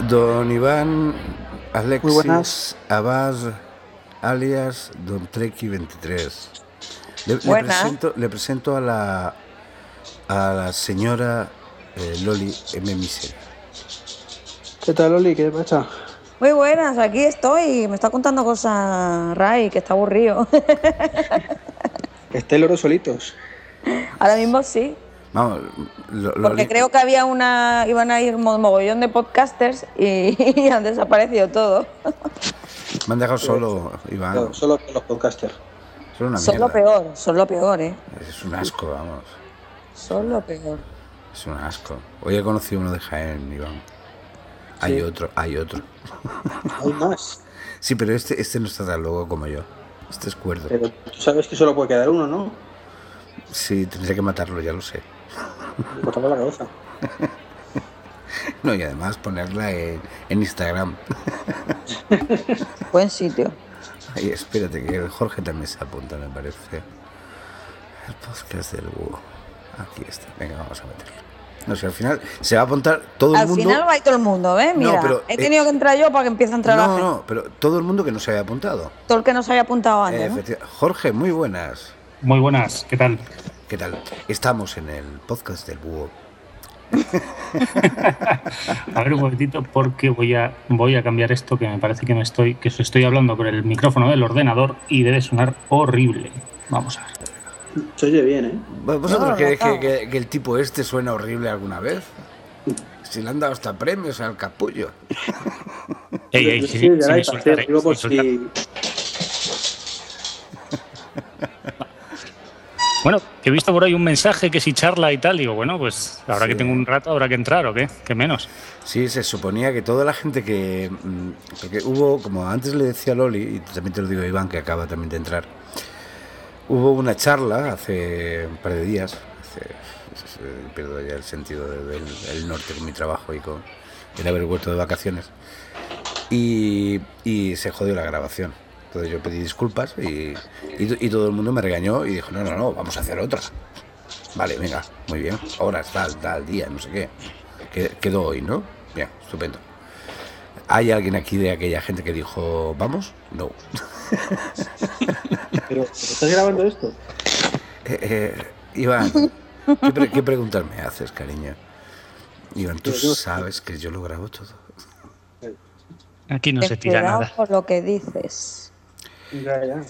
Don Iván Muy buenas. Alexis Abad, alias Don Treki 23. Buenas. Le presento a la señora Loli M. Misery. ¿Qué tal, Oli? ¿Qué pasa? Muy buenas, aquí estoy. Me está contando cosas Ray, que está aburrido. Estáis los dos solitos. Ahora mismo sí. Vamos, Porque Loli, creo que iban a ir mogollón de podcasters y han desaparecido todos. me han dejado solo, Iván. No, solo los podcasters. Solo una Son mierda. lo peor, ¿eh? Es un asco, vamos. Son lo peor. Es un asco. Hoy he conocido uno de Jaén, Iván. Sí. Hay otro. Hay más. Sí, pero este no está tan loco como yo. Este es cuerdo. Pero tú sabes que solo puede quedar uno, ¿no? Sí, tendría que matarlo, ya lo sé. Cortarle la cabeza. No, y además ponerla en Instagram. Buen sitio. Ay, espérate, que el Jorge también se apunta, me parece. El podcast del búho. Aquí está. Venga, vamos a meterlo. No sé, al final se va a apuntar todo el Al mundo. final va a ir todo el mundo, ¿ves? No, Mira, pero, he tenido que entrar yo para que empiece a entrar la gente. No, pero todo el mundo que no se había apuntado. Todo el que no se había apuntado antes, ¿no? Jorge, muy buenas. Muy buenas, ¿qué tal? ¿Qué tal? Estamos en el podcast del búho. A ver un momentito porque voy a cambiar esto, que me parece que os estoy hablando por el micrófono del ordenador y debe sonar horrible. Vamos a ver. Se oye bien, ¿eh? ¿Vosotros No, creéis no. que el tipo este suena horrible alguna vez? Si le han dado hasta premios al capullo. Ey, Yo sí, sí, ya sin la insultar, digo por sin insultar. si... Bueno, que he visto por ahí un mensaje que si charla y tal, digo, bueno, pues ahora Sí. que tengo un rato habrá que entrar, ¿o qué? ¿Qué menos? Sí, se suponía que toda la gente que... Porque hubo, como antes le decía Loli, y también te lo digo Iván, que acaba también de entrar, hubo una charla hace un par de días, pierdo ya el sentido del norte con mi trabajo y con el haber vuelto de vacaciones, y se jodió la grabación. Entonces yo pedí disculpas y todo el mundo me regañó y dijo, no, vamos a hacer otra. Vale, venga, muy bien, horas, tal día, no sé qué. Quedó hoy, ¿no? Bien, estupendo. ¿Hay alguien aquí de aquella gente que dijo, vamos? No. Pero ¿estás grabando esto? Iván, ¿qué preguntas me haces, cariño? Iván, tú sabes que yo lo grabo todo. Aquí no se tira Cuidado nada. por lo que dices. Ya.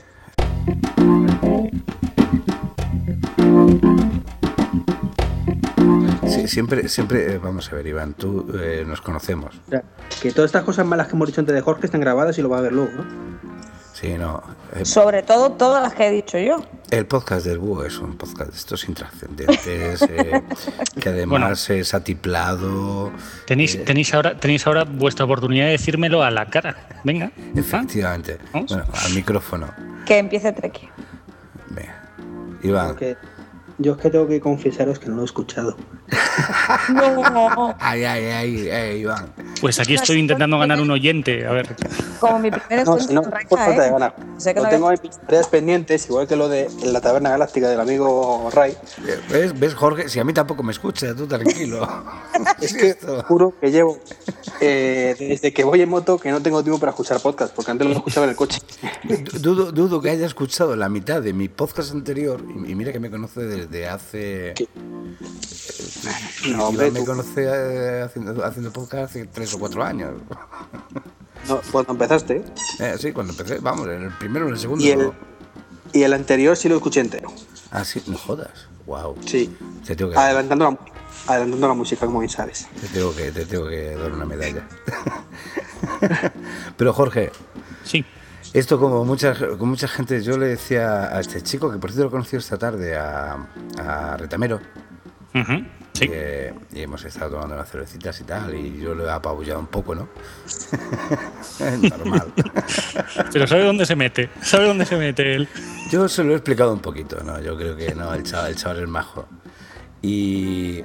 Sí, siempre, vamos a ver, Iván, tú nos conocemos. O sea, que todas estas cosas malas que hemos dicho antes de Jorge están grabadas y lo va a ver luego, ¿no? Sí, no. Sobre todo todas las que he dicho yo. El podcast del búho es un podcast de estos intrascendentes, que además es atiplado. Tenéis ahora vuestra oportunidad de decírmelo a la cara. Venga. Efectivamente. ¿Vamos? Bueno, al micrófono. Que empiece Treki. Venga. Iván. Porque yo es que tengo que confesaros que no lo he escuchado. No, Ay, Iván. Pues aquí estoy intentando ganar un oyente. A ver. como mi primer No, encuentro si no, con por Raiza, falta de ganas. Sé que Lo no tengo había- en mis tareas pendientes, igual que lo de en la taberna galáctica del amigo Ray. ¿Ves, Jorge? Si a mí tampoco me escucha, tú tranquilo. Es que juro que llevo desde que voy en moto que no tengo tiempo para escuchar podcast, porque antes lo escuchaba en el coche. Dudo que haya escuchado la mitad de mi podcast anterior, y mira que me conoce desde hace... ¿Qué? No, hombre, Iván me tú. conoce haciendo podcast hace 3 o 4 años. No, cuando empezaste. Sí, cuando empecé, vamos, en el primero o en el segundo. Y el anterior sí lo escuché entero. Ah, sí, no jodas. Wow. Sí. Te tengo que Adelantando la música, como bien sabes. te tengo que dar una medalla. Pero Jorge, Sí. esto con mucha gente, yo le decía a este chico, que por cierto lo conocí esta tarde, a Retamero, Ujú, sí. y hemos estado tomando unas cervecitas y tal, y yo lo he apabullado un poco, ¿no? Normal. Pero ¿sabe dónde se mete? ¿Sabe dónde se mete él? Yo se lo he explicado un poquito, ¿no? Yo creo que no, el chaval es majo. Y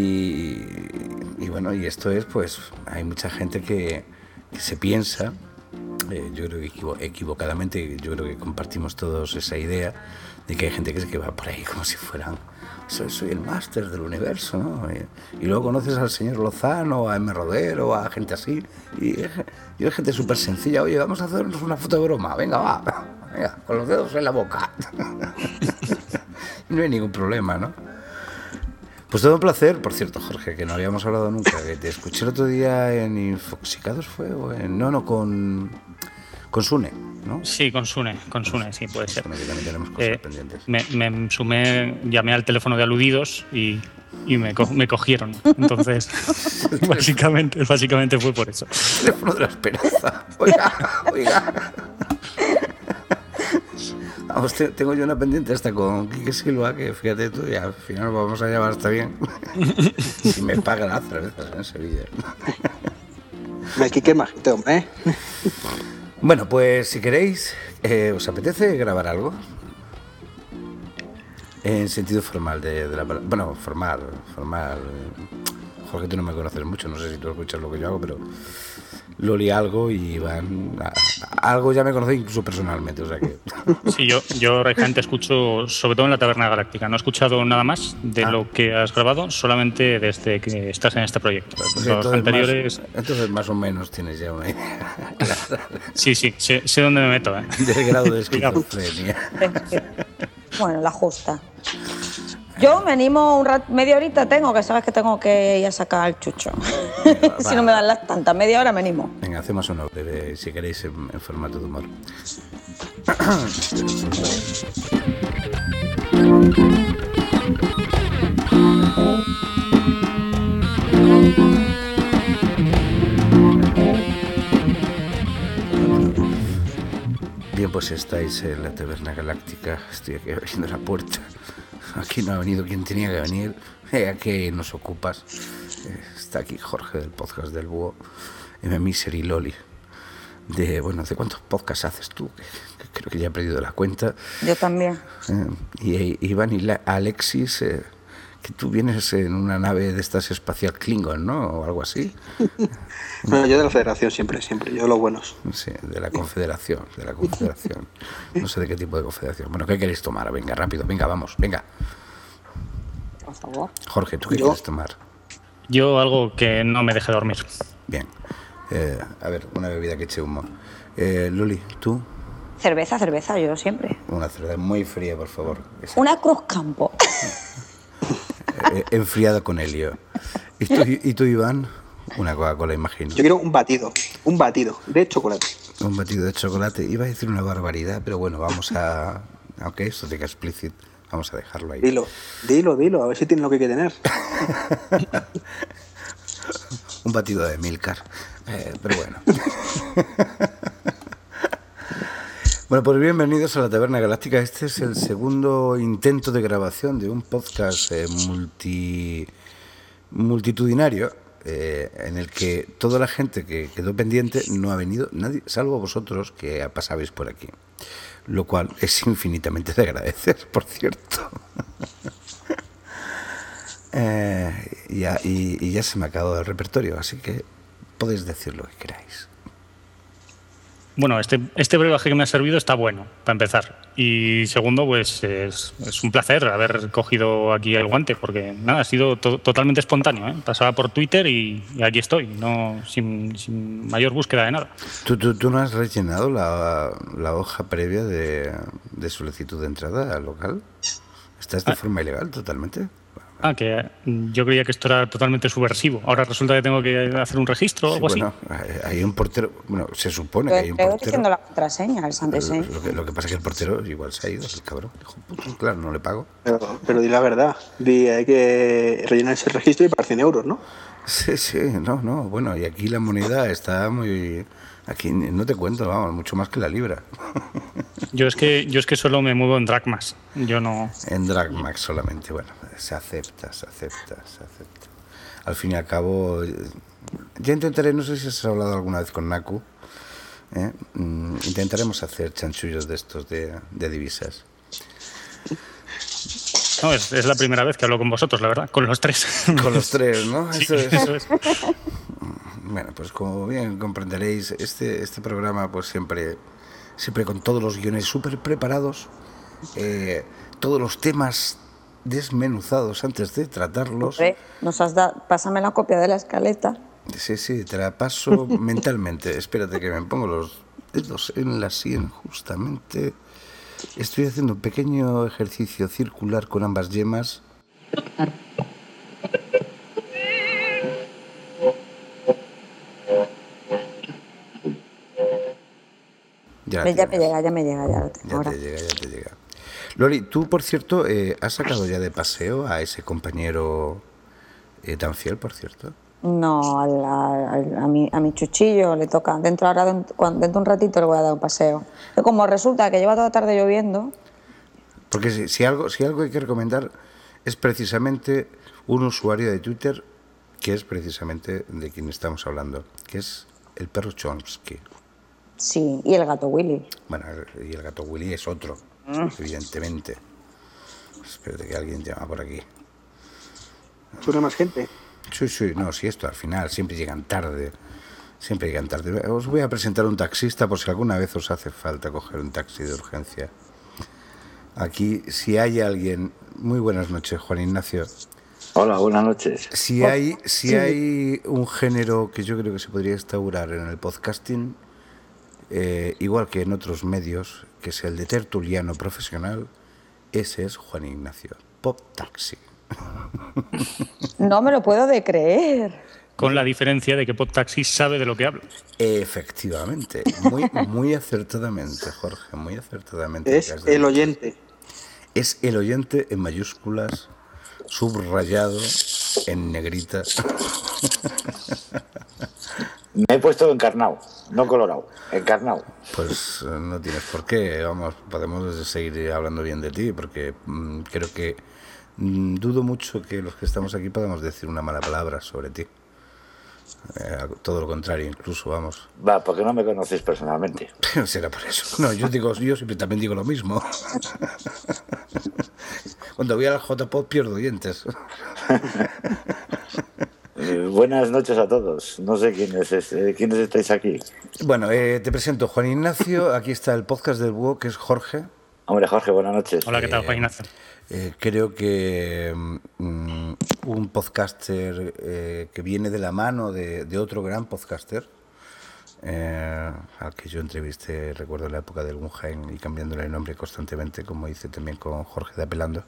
bueno, y esto es, pues, hay mucha gente que se piensa yo creo que equivocadamente, yo creo que compartimos todos esa idea de que hay gente que va por ahí como si fueran, soy el máster del universo, ¿no? Y luego conoces al señor Lozano, a M. Rodero, a gente así, y es gente súper sencilla. Oye, vamos a hacernos una foto de broma, venga, venga, con los dedos en la boca. No hay ningún problema, ¿no? Pues todo un placer, por cierto, Jorge, que no habíamos hablado nunca, que te escuché el otro día en Infoxicados, ¿fue? O en, no, con Sune, ¿no? Sí, con Sune, sí, puede ser. Con el que también tenemos cosas pendientes. Me sumé, llamé al teléfono de aludidos y me cogieron. Entonces, básicamente fue por eso. El teléfono de la esperanza. Oiga. Vamos, tengo yo una pendiente esta con Quique Silva, que fíjate tú, y al final vamos a llevar hasta bien. Y me paga las cervezas en Sevilla. El Quique es majito, hombre. Bueno, pues si queréis, ¿os apetece grabar algo? En sentido formal de la palabra. Bueno, formal. Jorge, tú no me conoces mucho, no sé si tú escuchas lo que yo hago, pero Loli algo y Iván algo ya me conocéis incluso personalmente, o sea que... Sí, yo realmente escucho, sobre todo en la Taberna Galáctica, no he escuchado nada más de lo que has grabado, solamente desde que estás en este proyecto. Pues los anteriores... entonces más o menos tienes ya una idea. Sí, sé dónde me meto. Del grado de esquizofrenia. Bueno, la justa. Yo me animo media horita tengo, que sabes que tengo que ir a sacar al chucho. Venga, si no me dan las tantas, media hora me animo. Venga, hacemos uno breve, si queréis, en formato de humor. Bien, pues estáis en la Taberna Galáctica. Estoy aquí abriendo la puerta. Aquí no ha venido quien tenía que venir. ¿A qué nos ocupas? Está aquí Jorge del podcast del Búho, Misery Loli. ¿De cuántos podcasts haces tú? Que creo que ya he perdido la cuenta. Yo también. Y Iván y Alexis, que tú vienes en una nave de estas espacial Klingon, ¿no? O algo así. Bueno, yo de la Federación siempre, yo los buenos. Sí, de la Confederación. No sé de qué tipo de confederación. Bueno, ¿qué queréis tomar? Venga, rápido, venga, vamos, venga. Por favor. Jorge, ¿tú qué quieres tomar? Yo algo que no me deje dormir. Bien. A ver, una bebida que eche humo. Luli, ¿tú? Cerveza, yo siempre. Una cerveza muy fría, por favor. Una Cruz Campo. Enfriada con helio. ¿Y tú, Iván? Una Coca-Cola, imagino. Yo quiero un batido de chocolate. Un batido de chocolate. Iba a decir una barbaridad, pero bueno, vamos a... Aunque esto diga explícit, vamos a dejarlo ahí. Dilo, a ver si tiene lo que hay que tener. Un batido de Milcar. Pero bueno. Bueno, pues bienvenidos a la Taberna Galáctica. Este es el segundo intento de grabación de un podcast multitudinario en el que toda la gente que quedó pendiente no ha venido, nadie, salvo vosotros que pasabais por aquí. Lo cual es infinitamente de agradecer, por cierto. Y ya se me ha acabado el repertorio, así que podéis decir lo que queráis. Bueno, este brebaje que me ha servido está bueno, para empezar. Y segundo, pues es un placer haber cogido aquí el guante, porque nada, ha sido totalmente espontáneo, ¿eh? Pasaba por Twitter y aquí estoy, no sin mayor búsqueda de nada. ¿Tú no has rellenado la hoja previa de solicitud de entrada al local? ¿Estás de forma ilegal totalmente? Que yo creía que esto era totalmente subversivo. Ahora resulta que tengo que hacer un registro o algo así. Bueno, hay un portero. Bueno, se supone que hay un portero. diciendo la contraseña, el Sandeseñ. Lo que pasa es que el portero igual se ha ido, el cabrón. Dijo, claro, no le pago. Pero di la verdad. Hay que rellenar ese registro y para 100 euros, ¿no? Sí, no. Bueno, y aquí la moneda está muy... Aquí no te cuento, vamos, mucho más que la libra. Yo es que solo me muevo en dracmas. Yo no... En dracmas solamente, bueno, se acepta. Al fin y al cabo, ya intentaré, no sé si has hablado alguna vez con Naku, intentaremos hacer chanchullos de estos de divisas. No, es la primera vez que hablo con vosotros, la verdad, con los tres. Con los tres, ¿no? Sí, eso es. Bueno, pues como bien comprenderéis, este programa pues siempre con todos los guiones súper preparados, todos los temas desmenuzados antes de tratarlos. Nos has dado, pásame la copia de la escaleta. Sí, te la paso mentalmente. Espérate que me pongo los dedos en la sien justamente. Estoy haciendo un pequeño ejercicio circular con ambas yemas. Ya me llega, ya lo tengo. Ya te llega. Loli, tú, por cierto, ¿has sacado ya de paseo a ese compañero tan fiel, por cierto? No, a mi chuchillo le toca. Dentro de un ratito le voy a dar un paseo. Y como resulta que lleva toda la tarde lloviendo... Porque si algo hay que recomendar es precisamente un usuario de Twitter que es precisamente de quien estamos hablando, que es el perro Chomsky. Sí, y el gato Willy. Bueno, y el gato Willy es otro, evidentemente. Espérate que alguien llama por aquí. ¿Suena más gente? Sí, no, si esto al final siempre llegan tarde. Os voy a presentar un taxista por si alguna vez os hace falta coger un taxi de urgencia. Aquí, si hay alguien... Muy buenas noches, Juan Ignacio. Hola, buenas noches. Si hay un género que yo creo que se podría instaurar en el podcasting, igual que en otros medios, que es el de tertuliano profesional, ese es Juan Ignacio, Pop Taxi. No me lo puedo de creer. Con la diferencia de que Pop Taxi sabe de lo que habla. Efectivamente, muy acertadamente, Jorge, muy acertadamente. Es el oyente. Es el oyente en mayúsculas, subrayado en negrita. Me he puesto encarnado, no colorado, encarnado. Pues no tienes por qué, vamos, podemos seguir hablando bien de ti, porque creo que dudo mucho que los que estamos aquí podamos decir una mala palabra sobre ti. Todo lo contrario, incluso, vamos. Va, porque no me conocéis personalmente. Será por eso. No, yo siempre también digo lo mismo. Cuando voy a la J-Pop pierdo oyentes. Buenas noches a todos. No sé quiénes estáis aquí. Bueno, te presento Juan Ignacio. Aquí está el podcast del Búho, que es Jorge. Hombre, Jorge, buenas noches. Hola, ¿qué tal, Juan Ignacio? Creo que un podcaster que viene de la mano de otro gran podcaster, al que yo entrevisté, recuerdo la época del Guggenheim, y cambiándole el nombre constantemente, como hice también con Jorge de Apelando.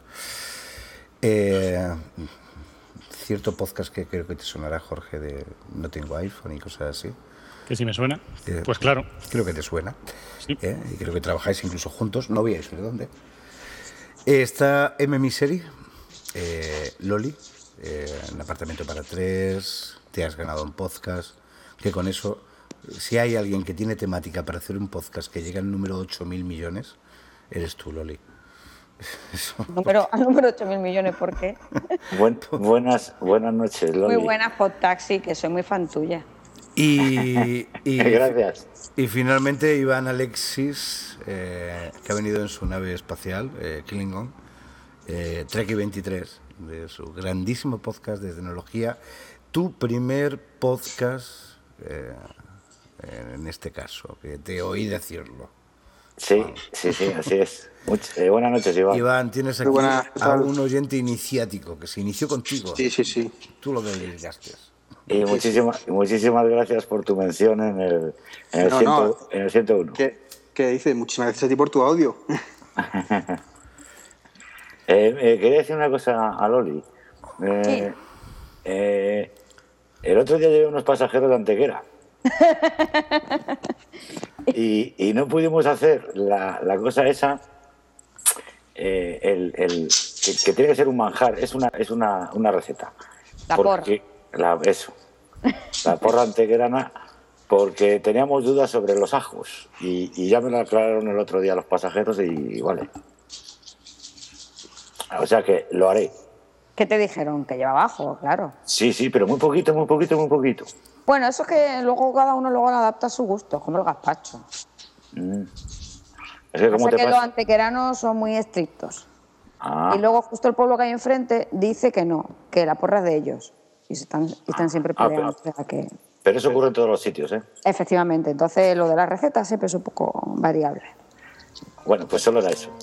Cierto podcast que creo que te sonará, Jorge, de No tengo iPhone y cosas así. ¿Que sí me suena? Pues claro. Creo que te suena. Sí. Y creo que trabajáis incluso juntos, no voy a decir dónde. Está M. Misery, Loli, en Apartamento para 3, te has ganado un podcast, que con eso, si hay alguien que tiene temática para hacer un podcast que llega al número 8.000 millones, eres tú, Loli. Al número 8.000 millones, ¿por qué? Buenas noches, Loli. Muy buenas, Pop Taxi, que soy muy fan tuya. Y gracias. Y finalmente Iván Alexis, que ha venido en su nave espacial, Klingon, Trek 23, de su grandísimo podcast de tecnología. Tu primer podcast, en este caso, que te oí decirlo. Sí, así es. Buenas noches, Iván. Iván, tienes aquí a un oyente iniciático que se inició contigo. Sí. Tú lo dedicaste. Y muchísimas gracias por tu mención en el 101. ¿Qué dices? Muchísimas gracias a ti por tu audio. Quería decir una cosa a Loli. Sí. El otro día llevé unos pasajeros de Antequera. y no pudimos hacer la cosa esa, que tiene que ser un manjar, es una receta. La porra. La porra antequerana, porque teníamos dudas sobre los ajos y ya me lo aclararon el otro día los pasajeros y vale. O sea que lo haré. ¿Qué te dijeron? Que llevaba ajo, claro. Sí, pero muy poquito. Bueno, eso es que luego cada uno lo adapta a su gusto, como el gazpacho. Es que Pasa que los antequeranos son muy estrictos. Y luego justo el pueblo que hay enfrente dice que no, que la porra es de ellos. Y están siempre peleando. Pero eso ocurre en todos los sitios, ¿eh? Efectivamente, entonces lo de las recetas siempre es un poco variable. Bueno, pues solo era eso.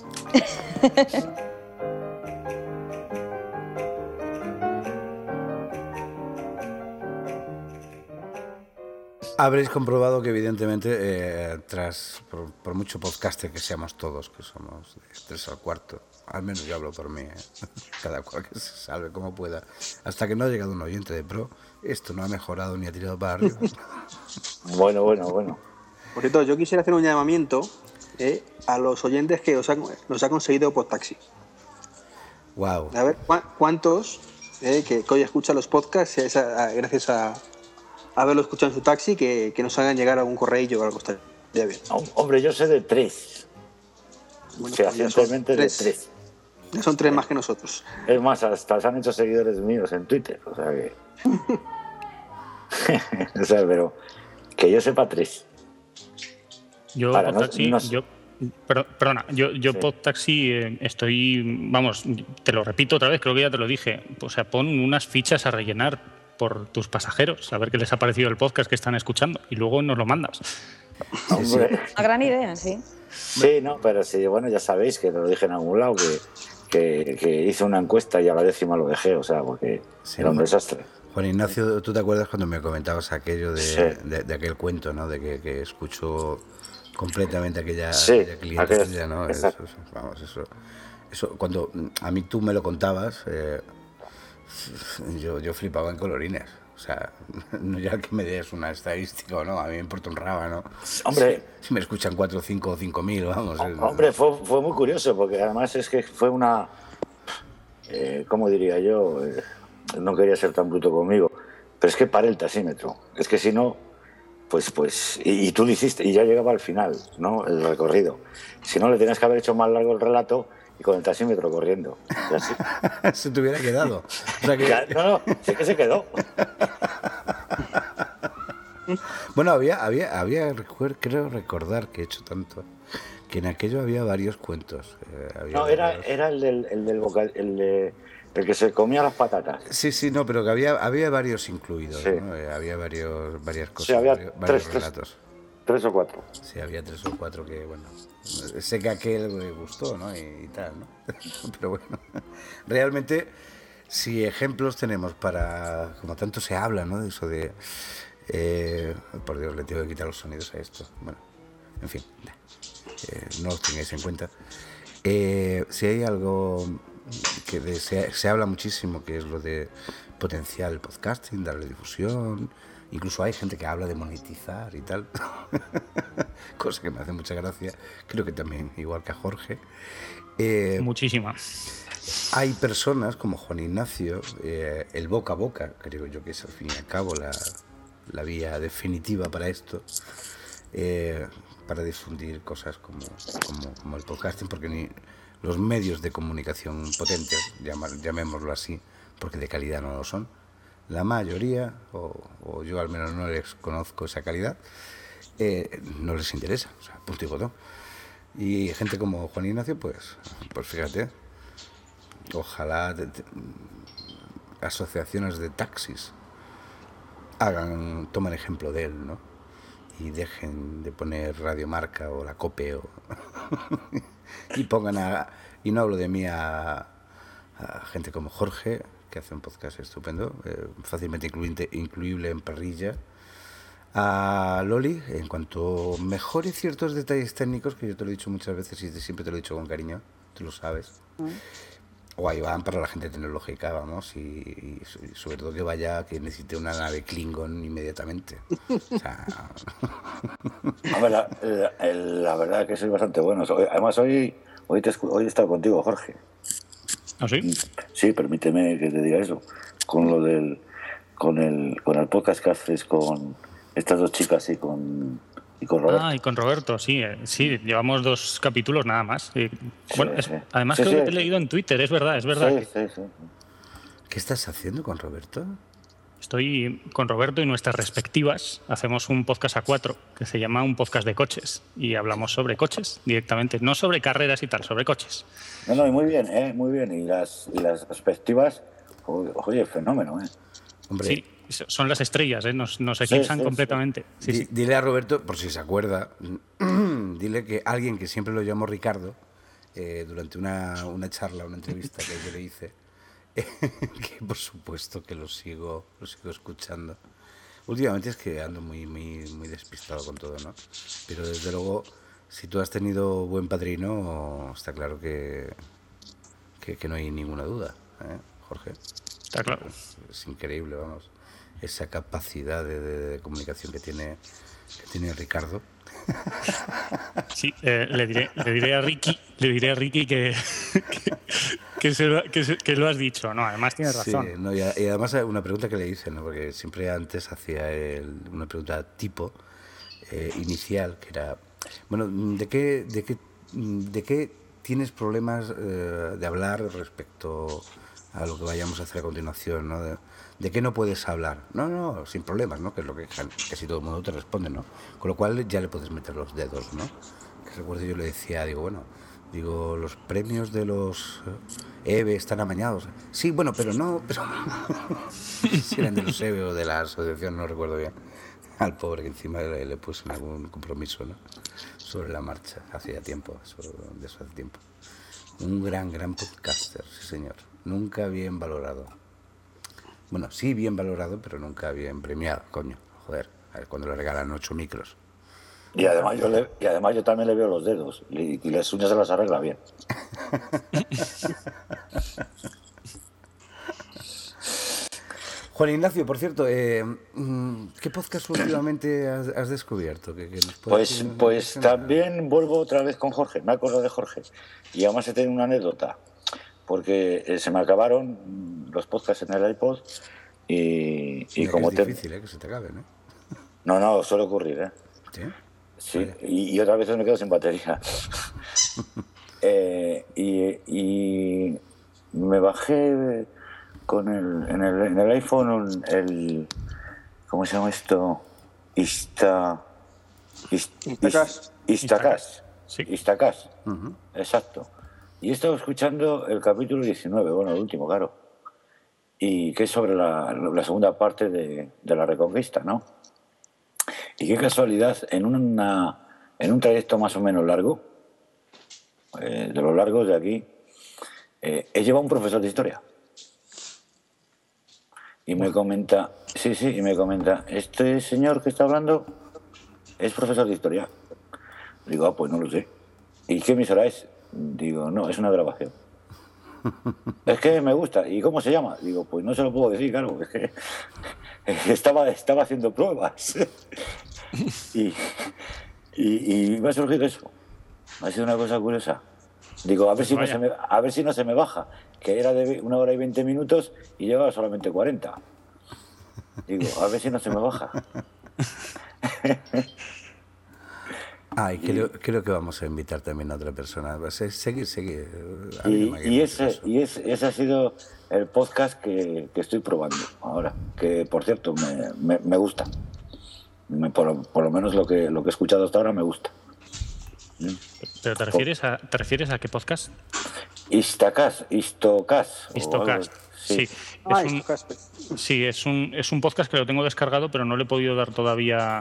Habréis comprobado que evidentemente, por mucho podcaster que seamos todos, que somos de 3 al cuarto, al menos yo hablo por mí, cada cual que se salve como pueda, hasta que no ha llegado un oyente de pro, esto no ha mejorado ni ha tirado para arriba. Bueno. Por cierto, yo quisiera hacer un llamamiento a los oyentes que nos ha conseguido Podtaxi. Wow. A ver, ¿cuántos que hoy escuchan los podcasts gracias a haberlo escuchado en su taxi, que nos hagan llegar algún correillo o algo? Estaría bien. Hombre, yo sé de 3. Bueno, fehacientemente de 3. Ya son 3 más que nosotros. Es más, hasta se han hecho seguidores míos en Twitter, o sea que... o sea, pero que yo sepa 3. Yo, Podtaxi, perdona, yo sí. Podtaxi estoy, vamos, te lo repito otra vez, creo que ya te lo dije, o sea, pon unas fichas a rellenar por tus pasajeros, a ver qué les ha parecido el podcast que están escuchando y luego nos lo mandas. Hombre. Una gran idea, sí. Sí, no, pero sí, bueno, ya sabéis que lo dije en algún lado, que hice una encuesta y a la 10ª lo dejé, o sea, porque era un desastre. Juan Ignacio, ¿tú te acuerdas cuando me comentabas aquello de aquel cuento, ¿no? De que escucho completamente aquella clientela, ¿no? Eso, cuando a mí tú me lo contabas, yo flipaba en colorines. O sea, no ya que me des una estadística o no, a mí me importa un rábano. Hombre, si me escuchan 4, 5 o 5.000, vamos. Hombre, fue muy curioso, porque además es que fue una... ¿cómo diría yo? No quería ser tan bruto conmigo, pero es que paré el taxímetro. Es que si no, pues y tú lo hiciste, y ya llegaba al final, ¿no? El recorrido. Si no, le tenías que haber hecho más largo el relato y con el taxímetro corriendo. Y así. Se te hubiera quedado. O sea que... ya, no, sí que se quedó. Bueno, había creo recordar que he hecho tanto, que en aquello había varios cuentos. Era el que se comía las patatas. Sí, no, pero que había varios incluidos, sí. ¿no? Había varias cosas, sí, había varios relatos. 3 o 4. Sí, había 3 o 4 que, bueno, sé que a aquel le gustó, ¿no? Y tal, ¿no? Pero bueno, realmente, si ejemplos tenemos para, como tanto se habla, ¿no? De eso de, por Dios, le tengo que quitar los sonidos a esto. Bueno, en fin, no os tengáis en cuenta. Si hay algo que se habla muchísimo, que es lo de potenciar el podcasting, darle difusión. Incluso hay gente que habla de monetizar y tal, cosa que me hace mucha gracia. Creo que también, igual que a Jorge. Muchísima. Hay personas como Juan Ignacio, el boca a boca, creo yo que es al fin y al cabo la vía definitiva para esto, para difundir cosas como el podcasting, porque ni los medios de comunicación potentes, llamémoslo así, porque de calidad no lo son, la mayoría, o yo al menos no les conozco esa calidad, no les interesa, o sea, punto y botón. Y gente como Juan Ignacio, pues fíjate, ojalá asociaciones de taxis tomen ejemplo de él, ¿no? Y dejen de poner Radio Marca o la COPE y pongan y no hablo de mí, a gente como Jorge, que hace un podcast estupendo, fácilmente incluible en parrilla, a Loli, en cuanto mejore ciertos detalles técnicos, que yo te lo he dicho muchas veces y siempre te lo he dicho con cariño, tú lo sabes, o a Iván para la gente tecnológica, vamos, y sobre todo que necesite una nave Klingon inmediatamente. O sea... Hombre, la verdad es que soy bastante bueno. Además, hoy he estado contigo, Jorge. ¿Ah, sí? Sí, permíteme que te diga eso. Con lo con el podcast que haces con estas dos chicas y con Roberto. Y con Roberto, sí, llevamos 2 capítulos nada más. Bueno, sí. Además sí, creo que te he leído en Twitter, es verdad. Sí. ¿Qué estás haciendo con Roberto? Estoy con Roberto y nuestras respectivas. Hacemos un podcast a 4 que se llama Un Podcast de Coches y hablamos sobre coches directamente, no sobre carreras y tal, sobre coches. No, muy bien, muy bien. Y las respectivas, oye, fenómeno, Hombre, sí. son las estrellas, ¿eh? Nos Sí, eclipsan sí, completamente. Sí, sí. Dile a Roberto, por si se acuerda, dile que alguien que siempre lo llamó Ricardo, durante una charla, una entrevista que yo le hice, que por supuesto que lo sigo escuchando. Últimamente es que ando muy despistado con todo, ¿no? Pero desde luego, si tú has tenido buen padrino, está claro que no hay ninguna duda, ¿eh, Jorge? Está claro. Es increíble, vamos, esa capacidad de comunicación que tiene Ricardo. Sí, le diré a Ricky que lo has dicho. No, además tienes razón. Sí, no, y además una pregunta que le hice, ¿no? Porque siempre antes hacía él una pregunta tipo inicial, que era, bueno, ¿de qué tienes problemas de hablar respecto a lo que vayamos a hacer a continuación, ¿no? ¿De qué no puedes hablar? No, sin problemas, ¿no? Que es lo que casi todo el mundo te responde, ¿no? Con lo cual ya le puedes meter los dedos, ¿no? Que recuerdo yo le decía, digo, los premios de los EVE están amañados. Sí, bueno, pero si eran de los EVE o de la asociación, no recuerdo bien. Al pobre que encima le puse en algún compromiso, ¿no? Sobre la marcha, hacía tiempo, de eso hace tiempo. Un gran podcaster, sí señor. Nunca bien valorado. Bueno, sí bien valorado, pero nunca bien premiado, coño. Joder, a ver cuando le regalan 8 micros. Y además yo también le veo los dedos y las uñas se las arregla bien. Juan Ignacio, por cierto, ¿qué podcast últimamente has descubierto? Pues también vuelvo otra vez con Jorge, me acuerdo de Jorge. Y además he tenido una anécdota, porque se me acabaron los podcasts en el iPod y como es difícil, que se te acaben, ¿eh? No, suele ocurrir, ¿eh? ¿Sí? Sí, y otras veces me quedo sin batería. Y me bajé en el iPhone ¿cómo se llama esto? Instacast. Sí. Instacast, exacto. Y he estado escuchando el capítulo 19, bueno, el último, claro. Y que es sobre la segunda parte de la Reconquista, ¿no? Y qué casualidad, en un trayecto más o menos largo, de los largos de aquí, he llevado un profesor de historia. Y me comenta, este señor que está hablando es profesor de historia. Digo, pues no lo sé. ¿Y qué emisora es? Digo, no, es una grabación. Es que me gusta. ¿Y cómo se llama? Digo, pues no se lo puedo decir, claro, es que estaba haciendo pruebas. y me ha surgido eso. Ha sido una cosa curiosa. Digo, a ver si no se me baja, que era de 1 hora y 20 minutos y llevaba solamente 40. Digo, a ver si no se me baja. Creo que vamos a invitar también a otra persona. Seguir. Y ese ha sido el podcast que estoy probando ahora, que por cierto me gusta. Por lo menos lo que he escuchado hasta ahora me gusta. ¿Pero te refieres a qué podcast? Istocast. Sí. Sí, es un podcast que lo tengo descargado, pero no le he podido dar todavía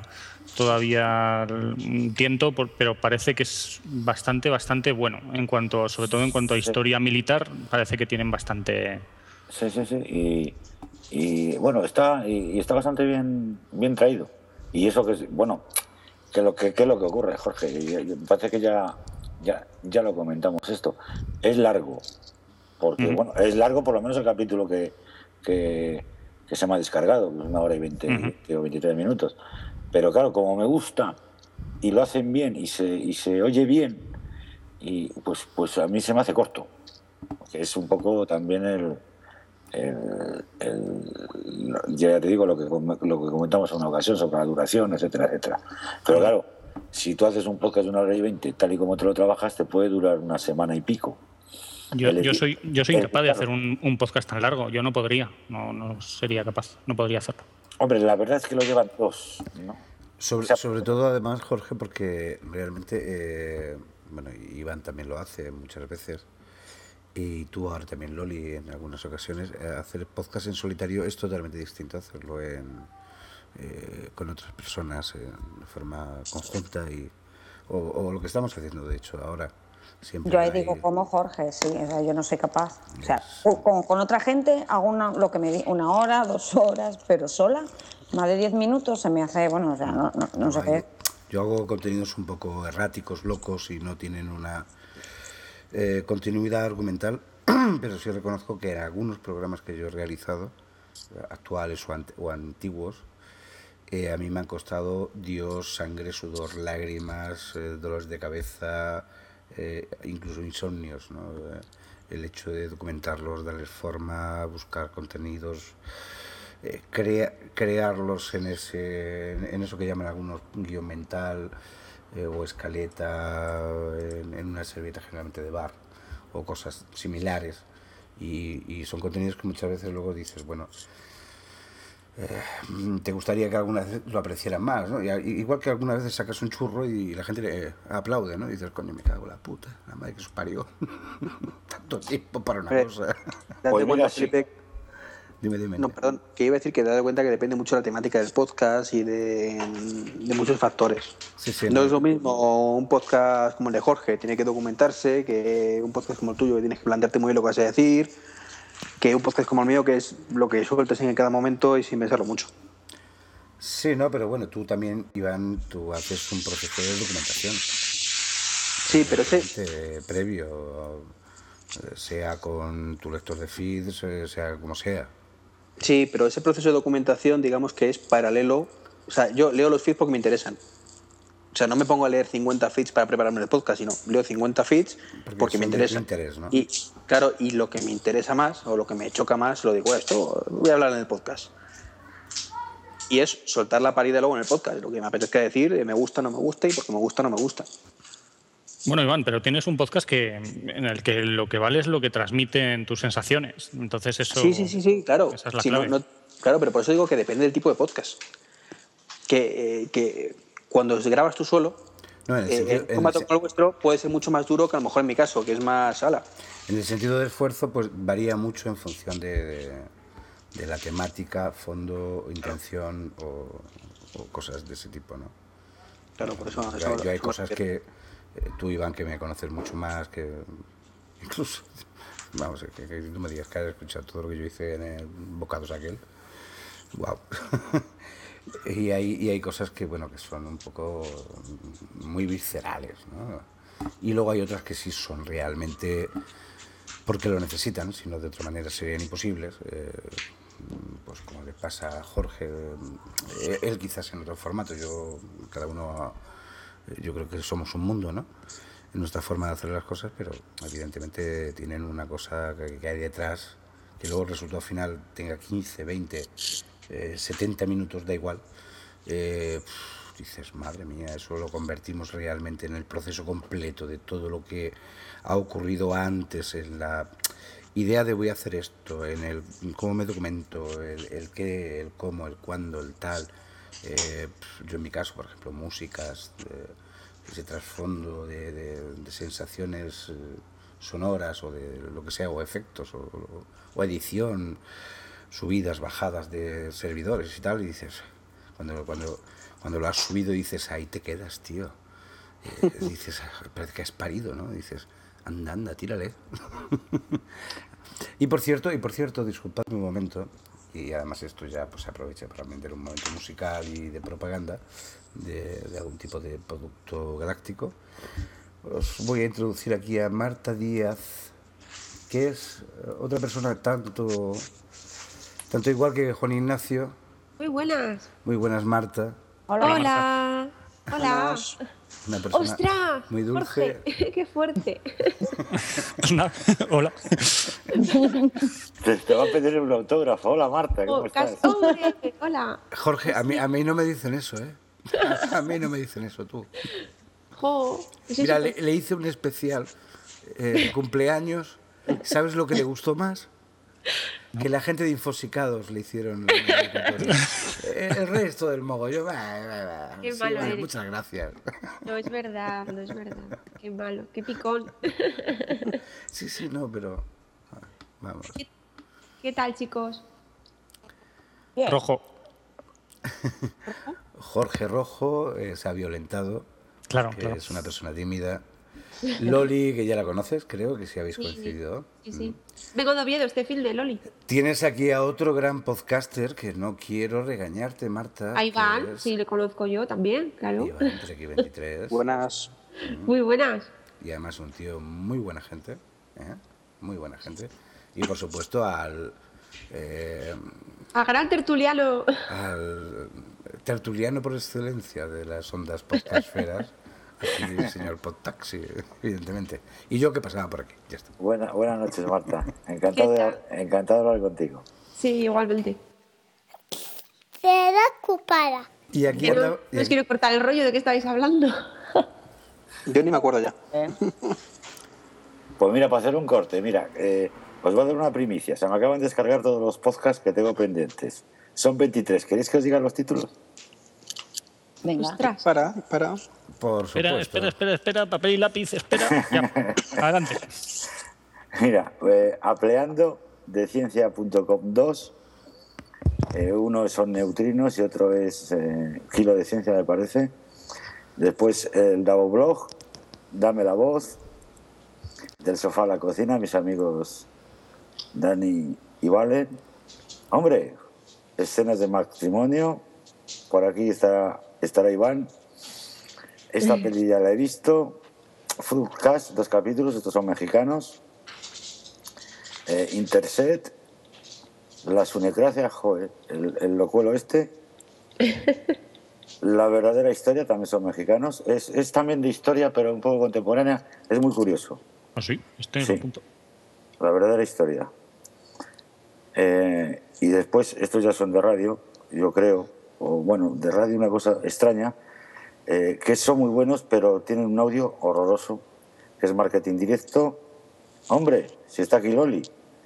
tiento, pero parece que es bastante bueno sobre todo en cuanto a historia militar. Parece que tienen bastante. Sí. Y bueno, está bastante bien traído. Y eso que bueno, que es lo que ocurre, Jorge. Me parece que ya lo comentamos esto. Es largo. Porque, bueno, es largo por lo menos el capítulo que se me ha descargado, 1 hora y 20 o 23 minutos. Pero claro, como me gusta y lo hacen bien y se oye bien, y pues a mí se me hace corto. Que es un poco también ya te digo lo que comentamos en una ocasión sobre la duración, etcétera. Pero claro, si tú haces un podcast de 1 hora y 20, tal y como te lo trabajas, te puede durar 1 semana y pico. Yo soy incapaz de hacer un podcast tan largo. Yo no podría, no sería capaz, no podría hacerlo. Hombre, la verdad es que lo llevan 2, ¿no? Sobre todo, además, Jorge, porque realmente, bueno, Iván también lo hace muchas veces, y tú ahora también, Loli, en algunas ocasiones, hacer podcast en solitario es totalmente distinto a hacerlo con otras personas de forma conjunta o lo que estamos haciendo, de hecho, ahora. Siempre Yo ahí digo, como Jorge, sí, o sea, yo no soy capaz. O sea, con otra gente hago lo que me di 1 hora, 2 horas, pero sola, más de 10 minutos se me hace, bueno, o sea, no sé qué. Yo hago contenidos un poco erráticos, locos y no tienen una continuidad argumental, pero sí reconozco que en algunos programas que yo he realizado, actuales o antiguos, a mí me han costado Dios, sangre, sudor, lágrimas, dolores de cabeza, incluso insomnios, ¿no? El hecho de documentarlos, darles forma, buscar contenidos, crearlos en eso que llaman algunos guión mental o escaleta en una servilleta generalmente de bar o cosas similares, y son contenidos que muchas veces luego dices, bueno, te gustaría que alguna vez lo apreciaran más, ¿no? Igual que algunas veces sacas un churro y la gente aplaude, ¿no? Y dices, coño, me cago en la puta, la madre que os parió. Tanto tiempo para una cosa. Date cuenta, Felipe. Dime. No, perdón, que iba a decir que date cuenta que depende mucho de la temática del podcast y de muchos factores. Sí, no es lo mismo un podcast como el de Jorge, tiene que documentarse, que un podcast como el tuyo, que tienes que plantearte muy bien lo que vas a decir, que un podcast como el mío, que es lo que sueltas en cada momento y sin pensarlo mucho. Sí, no, pero bueno, tú también, Iván, tú haces un proceso de documentación. Sí, pero ese previo, sea con tu lector de feeds, sea como sea. Sí, pero ese proceso de documentación, digamos que es paralelo. O sea, yo leo los feeds porque me interesan. O sea, no me pongo a leer 50 feeds para prepararme el podcast, sino leo 50 feeds porque me interesan. Interés, ¿no? Y claro, y lo que me interesa más o lo que me choca más, lo digo, esto voy a hablar en el podcast. Y es soltar la parida luego en el podcast, lo que me apetezca decir, me gusta, no me gusta, y porque me gusta, no me gusta. Bueno, Iván, pero tienes un podcast en el que lo que vale es lo que transmiten tus sensaciones. Entonces eso... Sí, claro. Esa es la clave. Claro, pero por eso digo que depende del tipo de podcast. Que cuando grabas tú solo, un formato como el vuestro puede ser mucho más duro que a lo mejor en mi caso, que es más sala. En el sentido de esfuerzo, pues varía mucho en función de la temática, fondo, intención o cosas de ese tipo, ¿no? Claro, por eso... Yo hay cosas que... tú, Iván, que me conoces mucho más, que incluso, vamos, que tú me digas que has escuchado todo lo que yo hice en el Bocados aquel. Wow. y hay cosas que, bueno, que son un poco muy viscerales, ¿no? Y luego hay otras que sí son realmente porque lo necesitan, si no de otra manera serían imposibles. Pues como le pasa a Jorge, él quizás en otro formato, cada uno, yo creo que somos un mundo, ¿no? En nuestra forma de hacer las cosas, pero evidentemente tienen una cosa que hay detrás, que luego el resultado final tenga 15, 20, 70 minutos, da igual. Dices, madre mía, eso lo convertimos realmente en el proceso completo de todo lo que ha ocurrido antes, en la idea de voy a hacer esto, en el cómo me documento, el qué, el cómo, el cuándo, el tal. Yo en mi caso, por ejemplo, músicas, ese trasfondo de sensaciones sonoras o de lo que sea, o efectos, o edición, subidas, bajadas de servidores y tal, y dices, cuando lo has subido dices, ahí te quedas, tío. Dices, parece que has parido, ¿no? Dices, anda, tírale. y por cierto, disculpadme un momento, y además esto ya pues se aprovecha para vender un momento musical y de propaganda de algún tipo de producto galáctico. Os voy a introducir aquí a Marta Díaz, que es otra persona tanto igual que Juan Ignacio. Muy buenas. Muy buenas, Marta. Hola. Una persona ¡Ostras! muy dulce. Jorge, qué fuerte. Hola. Te va a pedir un autógrafo. Hola, Marta, ¿cómo estás? Hombre, hola. Jorge, a mí no me dicen eso, ¿eh? A mí no me dicen eso, tú. Mira, le hice un especial de cumpleaños. ¿Sabes lo que le gustó más? Que la gente de Infosicados le hicieron el resto del mogollón. Qué sí, malo eres. muchas gracias. No es verdad. Qué malo, qué picón. Sí, sí, no, pero... Vamos. ¿Qué tal, chicos? Bien. Rojo. Jorge Rojo se ha violentado, Claro, que claro. es una persona tímida. Loli, que ya la conoces, creo que sí habéis coincidido. Sí. Vengo de Oviedo, este film de Loli. Tienes aquí a otro gran podcaster que no quiero regañarte, Marta. A Iván, que es sí, le conozco yo también, claro. Iván, X23. Buenas. Muy buenas. Y además un tío muy buena gente. Muy buena gente. Y por supuesto al A gran tertuliano. tertuliano por excelencia de las ondas podcastferas. Aquí el señor Podtaxi, evidentemente. Y yo que pasaba por aquí, ya está. Buenas noches, Marta. Encantado de hablar contigo. Sí, igualmente. Será ocupada. Y aquí Que no, anda- no y os aquí- quiero cortar el rollo de qué estáis hablando. Yo ni me acuerdo ya. Pues mira, para hacer un corte, mira, os voy a dar una primicia. Se me acaban de descargar todos los podcasts que tengo pendientes. Son 23. ¿Queréis que os diga los títulos? Venga. Ostras. Para. por supuesto. Espera, papel y lápiz, espera. Ya, adelante. Mira, Apleando de Ciencia.com 2. Uno son neutrinos y otro es Kilo de Ciencia, me parece. Después el Davo Blog, Dame la Voz. Del sofá a la cocina, mis amigos Dani y Valen. Hombre, Escenas de matrimonio. Por aquí estará Iván. Esta peli ya la he visto. Fruitcast, 2 capítulos, estos son mexicanos. Interset. La Sunecracia, joder, el locuelo este. La verdadera historia, también son mexicanos. Es también de historia, pero un poco contemporánea. Es muy curioso. ¿Ah, sí? Estoy en Sí. un punto. La verdadera historia. Y después, estos ya son de radio, yo creo. O bueno, de radio una cosa extraña. Que son muy buenos, pero tienen un audio horroroso. Que es marketing directo. Hombre, si está aquí Loli.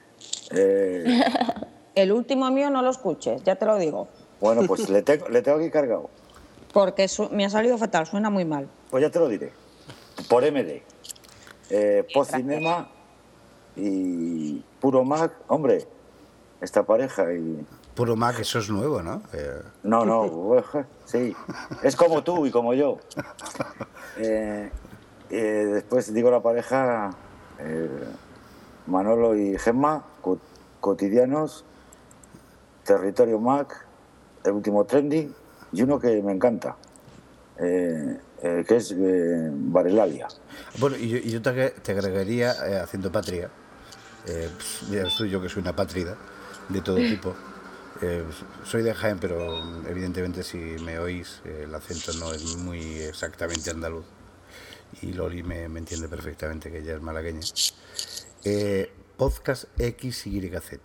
El último mío no lo escuches, ya te lo digo. Bueno, pues le tengo aquí cargado. Porque me ha salido fatal, suena muy mal. Pues ya te lo diré. Por MD. Podcinema y Puro Mac. Hombre, esta pareja y... Puro Mac, eso es nuevo, ¿no? No, sí. Es como tú y como yo. Después digo la pareja, Manolo y Gemma, Cotidianos, Territorio Mac, El Último Trending, y uno que me encanta, que es Barelalia. Bueno, y yo te agregaría, haciendo patria, ya soy yo que soy una pátrida de todo tipo. Soy de Jaén, pero evidentemente si me oís, el acento no es muy exactamente andaluz. Y Loli me entiende perfectamente, que ella es malagueña. Podcast XYZ.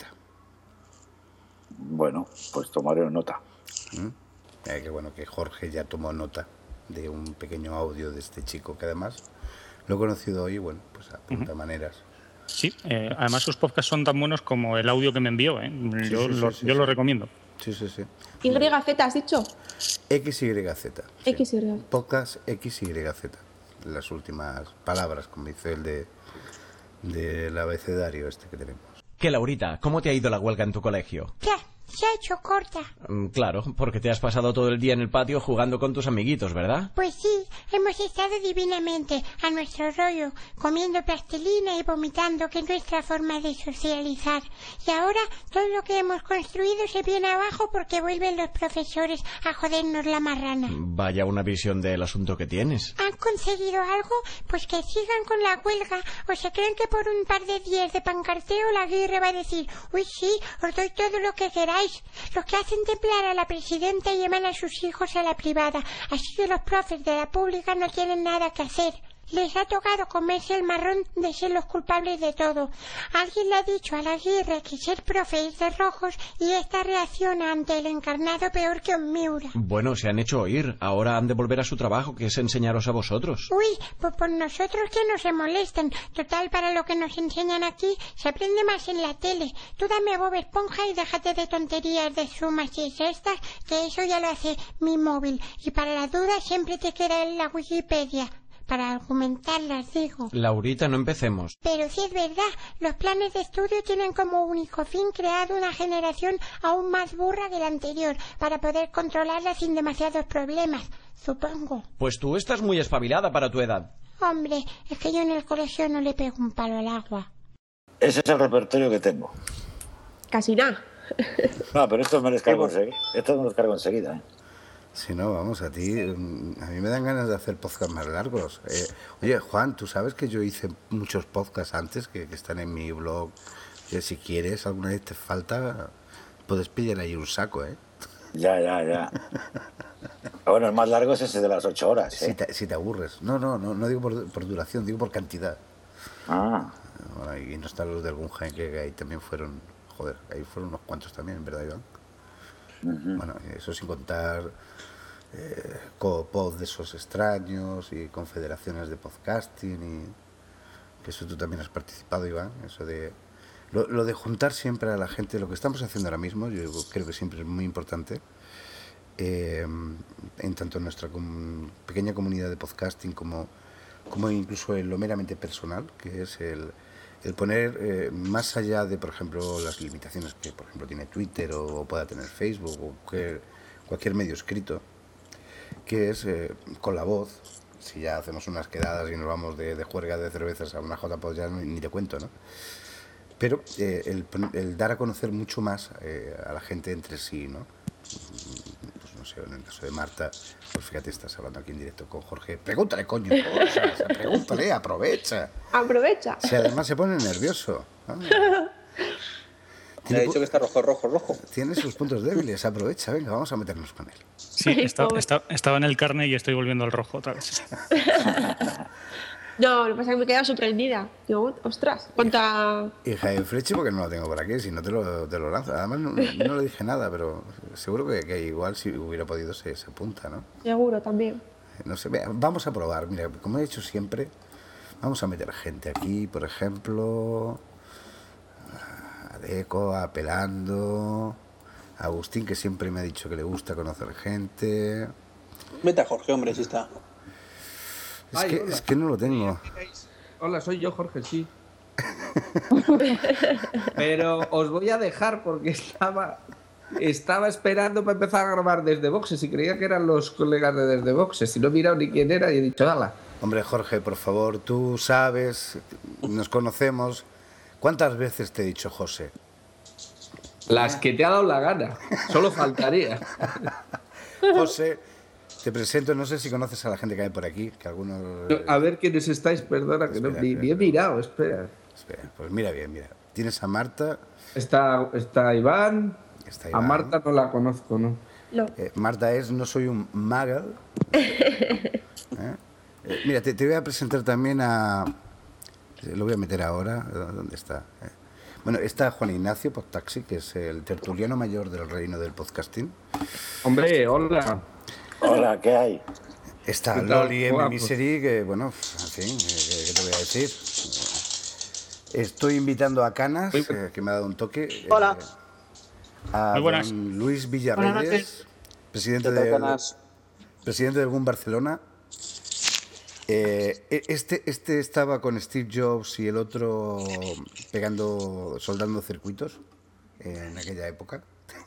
Bueno, pues tomaré nota. Qué bueno que Jorge ya tomó nota de un pequeño audio de este chico, que además lo he conocido hoy, bueno, pues a punta maneras. Sí, además sus podcasts son tan buenos como el audio que me envió. Yo lo recomiendo. Sí. YZ, ¿has dicho? XYZ. XY. Podcast XYZ. Las últimas palabras, como dice el del abecedario este que tenemos. ¿Qué, Laurita? ¿Cómo te ha ido la huelga en tu colegio? Ya, se ha hecho corta. Claro, porque te has pasado todo el día en el patio jugando con tus amiguitos, ¿verdad? Pues sí, hemos estado divinamente a nuestro rollo, comiendo plastilina y vomitando, que es nuestra forma de socializar. Y ahora todo lo que hemos construido se viene abajo porque vuelven los profesores a jodernos la marrana. Vaya una visión del asunto que tienes. ¿Han conseguido algo? Pues que sigan con la huelga. ¿O se creen que por un par de días de pancarteo la Aguirre va a decir: uy, sí, os doy todo lo que queráis? Los que hacen templar a la presidenta y llevan a sus hijos a la privada. Así que los profes de la pública no tienen nada que hacer. Les ha tocado comerse el marrón de ser los culpables de todo. Alguien le ha dicho a la Aguirre que ser profe es de rojos y esta reacciona ante el encarnado peor que un Miura. Bueno, se han hecho oír. Ahora han de volver a su trabajo, que es enseñaros a vosotros. Uy, pues por nosotros que no se molesten. Total, para lo que nos enseñan aquí, se aprende más en la tele. Tú dame a Bob Esponja y déjate de tonterías de sumas y cestas, que eso ya lo hace mi móvil. Y para la duda siempre te queda en la Wikipedia. para argumentarlas, digo. Laurita, no empecemos. Pero sí es verdad, los planes de estudio tienen como único fin crear una generación aún más burra que la anterior, para poder controlarla sin demasiados problemas, supongo. Pues tú estás muy espabilada para tu edad. Hombre, es que yo en el colegio no le pego un palo al agua. Ese es el repertorio que tengo. Casi nada. No, pero esto me lo descargo enseguida. Esto me lo descargo enseguida, ¿eh? Si no, vamos, a ti, a mí me dan ganas de hacer podcasts más largos. Oye, Juan, tú sabes que yo hice muchos podcasts antes que están en mi blog. Que si quieres, alguna vez te falta, puedes pillar ahí un saco, ¿eh? Ya. Bueno, el más largo es ese de las 8 horas, ¿eh? Si te aburres. No digo por duración, digo por cantidad. Ah. Bueno, y no están los del Guggenheim, que ahí también fueron, joder, ahí fueron unos cuantos también, ¿verdad, Iván? Bueno, eso sin contar co-pod de esos extraños y confederaciones de podcasting, y que eso tú también has participado, Iván, eso de lo de juntar siempre a la gente, lo que estamos haciendo ahora mismo, yo creo que siempre es muy importante, en tanto en nuestra pequeña comunidad de podcasting como incluso en lo meramente personal, que es el poner más allá de, por ejemplo, las limitaciones que, por ejemplo, tiene Twitter o pueda tener Facebook o cualquier medio escrito, que es con la voz. Si ya hacemos unas quedadas y nos vamos de juerga de cervezas a una JPod, ya ni te cuento, ¿no? Pero el dar a conocer mucho más a la gente entre sí, ¿no? Pues no sé, en el caso de Marta, pues fíjate, estás hablando aquí en directo con Jorge. Pregúntale, coño, cosas, pregúntale, aprovecha. Aprovecha. Si además se pone nervioso. Me ha dicho que está rojo. Tiene sus puntos débiles, aprovecha, venga, vamos a meternos con él. Sí, estaba en el carne y estoy volviendo al rojo otra vez. No, lo que pasa es que me he quedado sorprendida. Digo, ostras, cuánta... Hija de Freche, porque no lo tengo por aquí, si no te lo lanzo. Además no le dije nada, pero seguro que igual si hubiera podido se apunta, ¿no? Seguro, también. No sé, vamos a probar. Mira, como he hecho siempre, vamos a meter gente aquí, por ejemplo, a Deco, a Pelando, a Agustín, que siempre me ha dicho que le gusta conocer gente. Vete a Jorge, hombre, si está. Es que no lo tengo. Hola, soy yo, Jorge, sí. Pero os voy a dejar porque estaba esperando para empezar a grabar desde Boxes y creía que eran los colegas de Desde Boxes y no he mirado ni quién era y he dicho, ¡hala! Hombre, Jorge, por favor, tú sabes, nos conocemos. ¿Cuántas veces te he dicho José? Las que te ha dado la gana. Solo faltaría. José, te presento, no sé si conoces a la gente que hay por aquí, que algunos... A ver quiénes estáis, perdona, que espera, no ni he mirado, espera. Pues mira bien, mira. Tienes a Marta. Está Iván. A Marta no la conozco, ¿no? No. Marta es No soy un Magal. Mira, te voy a presentar también a... Lo voy a meter ahora. ¿Dónde está? Bueno, está Juan Ignacio Podtaxi, que es el tertuliano mayor del reino del podcasting. Hombre, hola. Hola, ¿qué hay? Está Loli M. Misery, que bueno, en fin, ¿qué te voy a decir? Estoy invitando a Canas, que me ha dado un toque. Hola. A don Luis Villarreyes, presidente del GUN Barcelona. Este estaba con Steve Jobs y el otro soldando circuitos en aquella época.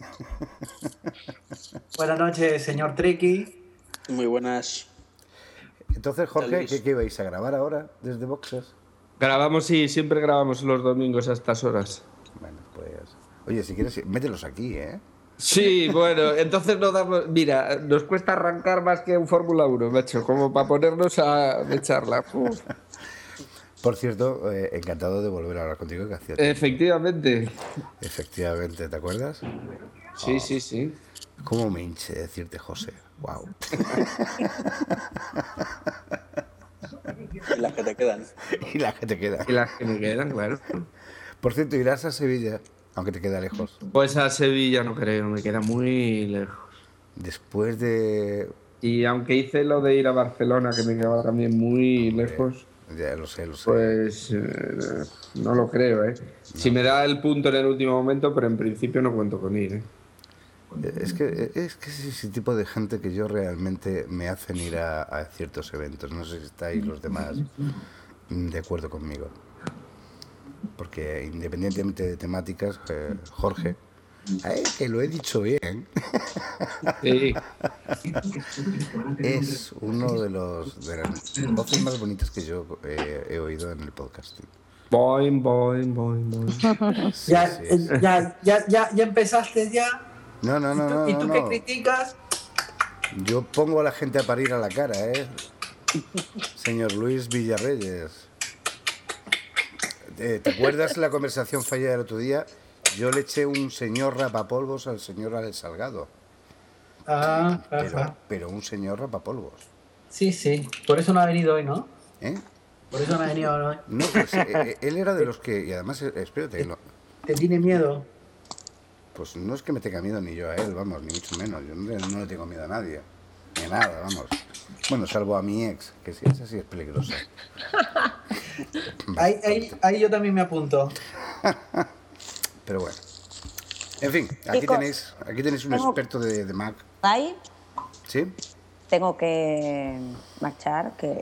Buenas noches, señor Tricky. Muy buenas. Entonces, Jorge, ¿qué vais a grabar ahora desde Boxes? Grabamos, sí, siempre grabamos los domingos a estas horas. Bueno, pues... Oye, si quieres, mételos aquí, ¿eh? Sí, bueno, entonces no damos... Mira, nos cuesta arrancar más que un Fórmula 1, macho, como para ponernos a echarla. Por cierto, encantado de volver a hablar contigo. Que hacía Efectivamente. Efectivamente, ¿te acuerdas? Sí, sí, sí. ¿Cómo me hinché decirte José? Wow. Y las que te quedan. Y las que te quedan. Y las que me quedan, claro. Por cierto, irás a Sevilla, aunque te queda lejos. Pues a Sevilla no creo, me queda muy lejos. Después de... Y aunque hice lo de ir a Barcelona, que me quedaba también muy lejos... Ya lo sé. Pues no lo creo, ¿eh? No. Si me da el punto en el último momento, pero en principio no cuento con ir, ¿eh? Es que es ese tipo de gente que yo realmente me hacen ir a ciertos eventos. No sé si estáis los demás de acuerdo conmigo. Porque independientemente de temáticas, Jorge, que lo he dicho bien, Sí. es uno de las voces más bonitas que yo he oído en el podcast. Boing, boing, boing, boing. Sí, Ya, sí, sí. ya empezaste ya. No, ¿Y tú qué no. criticas? Yo pongo a la gente a parir a la cara, señor Luis Villarreyes. ¿Te acuerdas la conversación fallida del otro día? Yo le eché un señor rapapolvos al señor Alex Salgado. Pero un señor rapapolvos. Sí, sí. Por eso no ha venido hoy, ¿no? ¿Eh? Por eso no ha venido hoy. No, pues él era de los que... Y además, espérate, no, ¿Te tiene miedo? pues no es que me tenga miedo ni yo a él, vamos, ni mucho menos. Yo no le tengo miedo a nadie. Ni a nada, vamos. Bueno, salvo a mi ex, que si es así es peligrosa. Ahí yo también me apunto. Pero bueno. En fin, aquí tenéis un experto de Mac. Ahí ¿Sí? tengo que marchar, que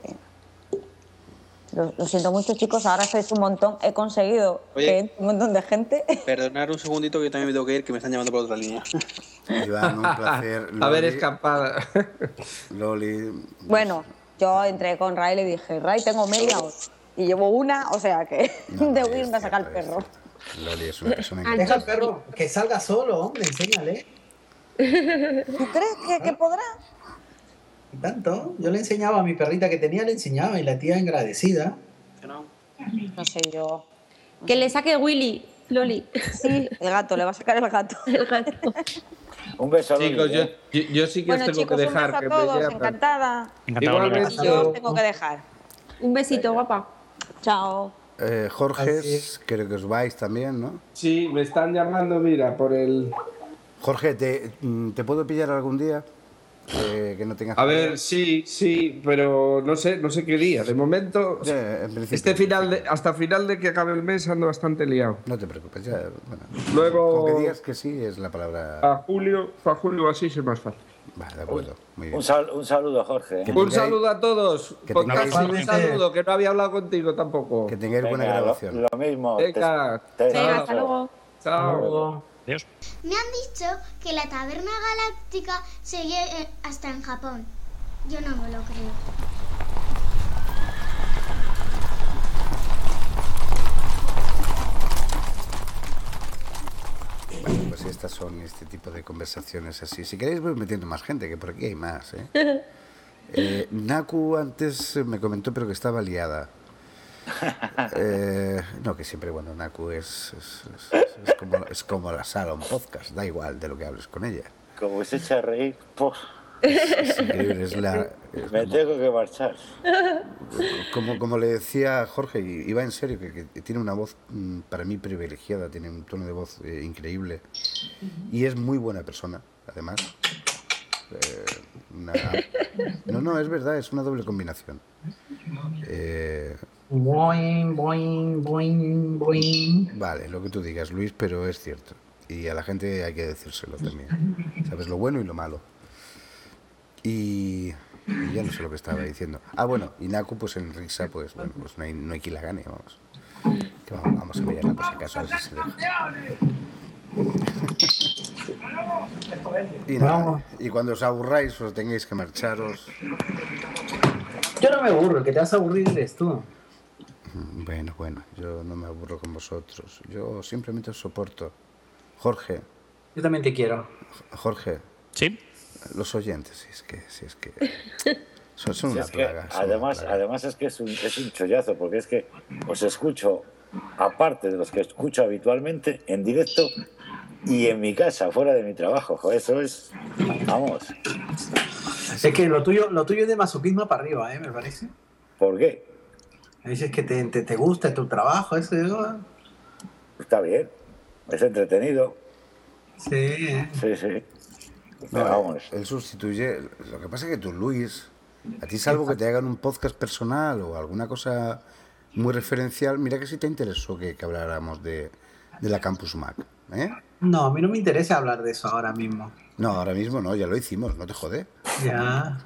lo siento mucho, chicos, ahora sois un montón, he conseguido que entre un montón de gente. Perdonar un segundito que yo también me tengo que ir, que me están llamando por otra línea. Iván, un placer. A ver, escapada. Loli. Bueno, yo entré con Ray y le dije, Ray, tengo media hora. Y llevo una, o sea que debo irme a sacar el perro. Loli es una persona Deja al perro, que salga solo, hombre, enséñale. ¿Tú crees que podrá? ¿Y tanto? Yo le enseñaba a mi perrita que tenía, le enseñaba y la tía agradecida. No sé yo. Que le saque Willy, Loli. Sí, el gato, le va a sacar el gato. El gato. Un beso a Loli. Chicos, yo sí que os Bueno, tengo chicos, que un dejar. beso a que todos, me llaman. encantada. Encantado, Loli. Igualmente. Yo os tengo que dejar. Un besito, guapa. Chao. Jorge, creo que os vais también, ¿no? Sí, me están llamando, mira, por el... Jorge, ¿te puedo pillar algún día? Que no tengas... A ver, sí, pero no sé qué día. De momento, En principio, hasta final de que acabe el mes ando bastante liado. No te preocupes, ya, bueno. Luego, Con que digas que sí es la palabra... a julio así es más fácil. Vale, de acuerdo, muy bien. Un saludo, Jorge. Un saludo a todos. que Podcast, tengáis- un saludo, que no había hablado contigo tampoco. Que tengáis buena Venga, grabación. Lo mismo. Venga. Venga, hasta luego. Chao. Adiós. Me han dicho que la taberna galáctica sigue hasta en Japón. Yo no me lo creo. Bueno, pues estas son este tipo de conversaciones así. Si queréis voy metiendo más gente, que por aquí hay más, ¿eh? Naku antes me comentó, pero que estaba liada. No, que siempre, bueno, Naku es como la sala, un podcast, da igual de lo que hables con ella. Como se echa a reír, pues, Es increíble, me tengo que marchar. como le decía a Jorge, y va en serio, que tiene una voz para mí privilegiada, tiene un tono de voz increíble y es muy buena persona, además. No, es verdad, es una doble combinación. Boing, boing, boing, boing. Vale, lo que tú digas, Luis, pero es cierto. Y a la gente hay que decírselo también. Sabes lo bueno y lo malo. Y ya no sé lo que estaba diciendo. Ah, bueno, y Naku, pues en Rixa, pues bueno, pues no hay quien la gane, vamos. Que vamos a mirarla por si acaso, a ver si se deja. Y nada, y cuando os aburráis, os tengáis que marcharos. Yo no me aburro, el que te vas a aburrir eres tú. Bueno, yo no me aburro con vosotros. Yo simplemente os soporto. Jorge. Yo también te quiero. Jorge. Sí. Los oyentes, si es que son una Es que, plaga. son una plaga. además es que es un chollazo, porque es que os escucho, aparte de los que escucho habitualmente, en directo y en mi casa, fuera de mi trabajo. Joder, eso es... Vamos. Es que lo tuyo es de masoquismo para arriba, me parece. ¿Por qué? Me dices que te gusta tu trabajo, eso. Está bien. Es entretenido. Sí. Sí. No, vamos. él sustituye. Lo que pasa es que tú, Luis, a ti salvo que te hagan un podcast personal o alguna cosa muy referencial, mira que sí te interesó que habláramos de la Campus Mac. ¿Eh? No, a mí no me interesa hablar de eso ahora mismo. No, ahora mismo no, ya lo hicimos, no te jode. Ya.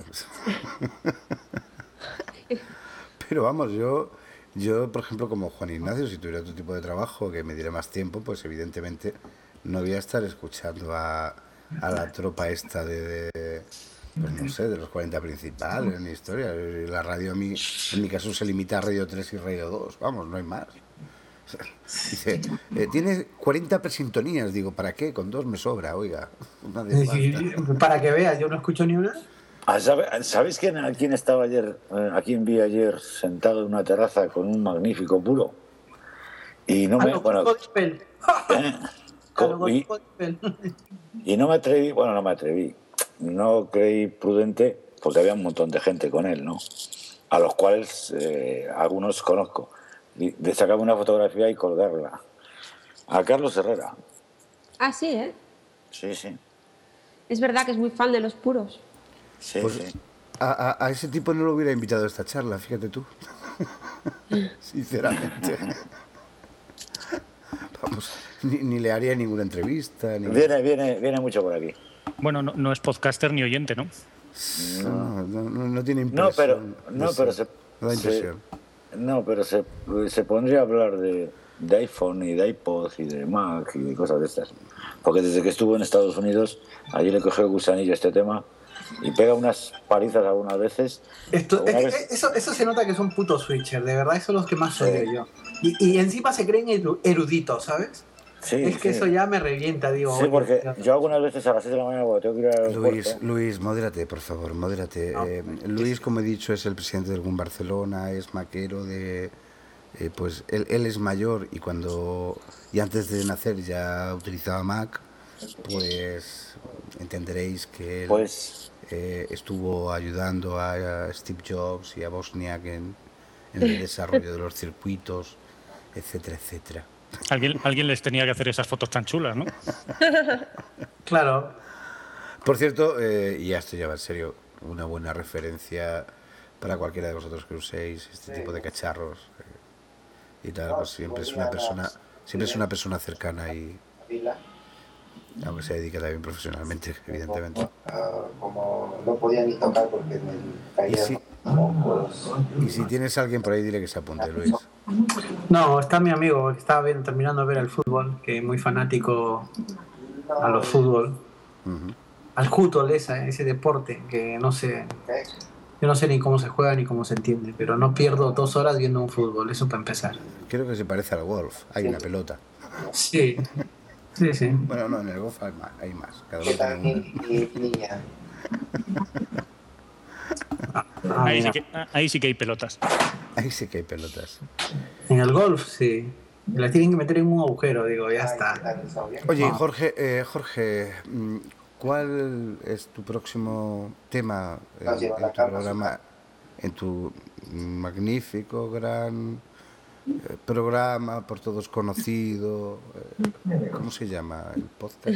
Pero vamos, yo, por ejemplo, como Juan Ignacio, si tuviera otro tipo de trabajo que me diera más tiempo, pues evidentemente no voy a estar escuchando a la tropa esta pues no sé, de los 40 principales, ni historia. La radio en mi caso se limita a Radio 3 y Radio 2, vamos, no hay más. Dice, tiene 40 presintonías, digo, ¿para qué? Con 2 me sobra, oiga. Una de basta. Para que veas, yo no escucho ni una. ¿Sabéis quién estaba ayer, a quién vi ayer sentado en una terraza con un magnífico puro? Y no me... Bueno, y no me atreví, no creí prudente, porque había un montón de gente con él, ¿no? A los cuales algunos conozco. De sacarme una fotografía y colgarla. A Carlos Herrera. Ah, sí, ¿eh? Sí, sí. Es verdad que es muy fan de los puros. Sí, pues sí. A ese tipo no lo hubiera invitado a esta charla, fíjate tú. Sinceramente. Vamos, ni le haría ninguna entrevista. Viene mucho por aquí. Bueno, no es podcaster ni oyente, ¿no? No tiene impresión. No, pero se da impresión. Pero se pondría a hablar de iPhone y de iPod y de Mac y de cosas de estas. Porque desde que estuvo en Estados Unidos, allí le cogió el gusanillo este tema y pega unas palizas algunas veces. Eso se nota que son putos switchers, de verdad, esos son los que más odio yo. Y encima se creen eruditos, ¿sabes? Sí, es que eso ya me revienta, digo. Sí, porque yo algunas veces a las 6 de la mañana cuando tengo que ir al aeropuerto... Luis, modérate, por favor, modérate. No, Luis, como he dicho, es el presidente del GUM Barcelona, es maquero de... pues él es mayor y antes de nacer ya utilizaba Mac, pues entenderéis que él estuvo ayudando a Steve Jobs y a Wozniak en el desarrollo de los circuitos, etcétera, etcétera. Alguien les tenía que hacer esas fotos tan chulas, ¿no? Claro. Por cierto, y ya esto ya va en serio, una buena referencia para cualquiera de vosotros que uséis este tipo de cacharros y tal, pues siempre es una persona cercana y aunque se dedica también profesionalmente, evidentemente. Como no podía ni tocar porque me caía. Y si tienes a alguien por ahí, dile que se apunte, Luis. No, está mi amigo que estaba terminando de ver el fútbol, que es muy fanático a los fútbol. Al fútbol, ese deporte, que no sé. Yo no sé ni cómo se juega ni cómo se entiende, pero no pierdo 2 horas viendo un fútbol, eso para empezar. Creo que se parece al golf, hay una pelota. Sí. Sí. Bueno, no, en el golf hay más. Cada uno tiene Ahí sí que hay pelotas. Ahí sí que hay pelotas. En el golf, sí. Las tienen que meter en un agujero, digo, ya está. Oye, Jorge, ¿cuál es tu próximo tema en tu programa? En tu magnífico, gran programa, por todos conocido. ¿Cómo se llama el podcast?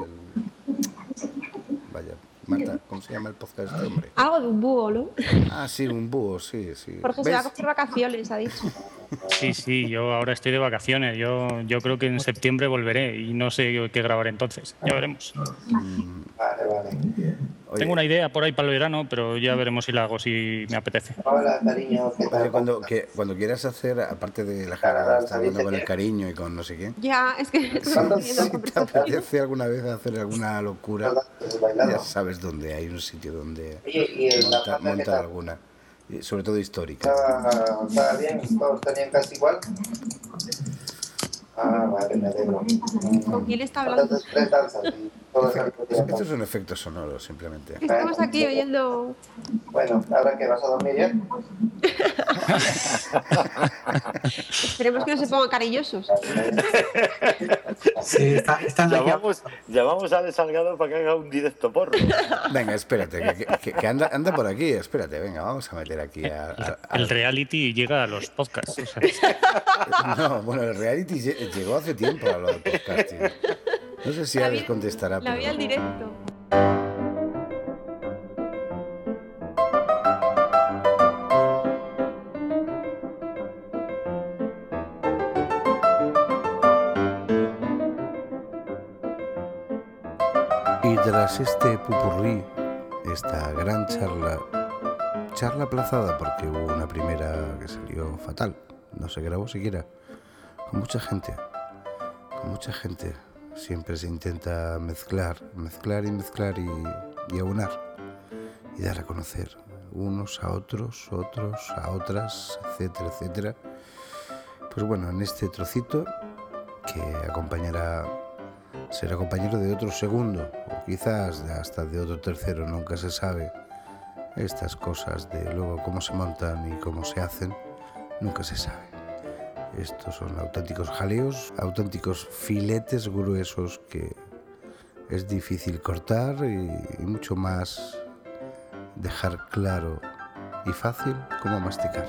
Vaya, Marta, ¿cómo se llama el podcast de este hombre? Algo de un búho, ¿no? Ah, sí, un búho, sí. Jorge se va a coger vacaciones, ha dicho. Sí, yo ahora estoy de vacaciones. Yo creo que en septiembre volveré y no sé qué grabar entonces. Ya veremos. Vale. Oye, tengo una idea por ahí para el verano, pero ya veremos si la hago, si me apetece. Hola, cariño. Oye, cuando quieras hacer, aparte de la gente está hablando con el cariño y con no sé quién. Ya, es que... Si te apetece alguna vez hacer alguna locura, ya sabes dónde. Hay un sitio donde montar alguna. Sobre todo histórica. ¿Estaba bien? ¿Todos tenían casi igual? Vale, me alegro. ¿Con quién está hablando? Esto es un efecto sonoro, simplemente. Estamos aquí oyendo... Bueno, ¿ahora que vas a dormir ya? Esperemos que no se pongan cariñosos. Sí, están llamamos a De Salgado para que haga un directo porro. Venga, espérate, que anda por aquí. Espérate, venga, vamos a meter aquí El reality llega a los podcasts. O sea. No, bueno, el reality llegó hace tiempo a lo del podcasting. No sé si Alex contestará. La vi al directo. tras este pupurrí, esta gran charla aplazada porque hubo una primera que salió fatal, no se grabó siquiera, con mucha gente, siempre se intenta mezclar y aunar y dar a conocer unos a otros, otros a otras, etcétera, etcétera. Pues bueno, en este trocito que será compañero de otro segundo o quizás hasta de otro tercero, nunca se sabe. Estas cosas de luego cómo se montan y cómo se hacen, nunca se sabe. Estos son auténticos jaleos, auténticos filetes gruesos que es difícil cortar y mucho más dejar claro y fácil cómo masticar.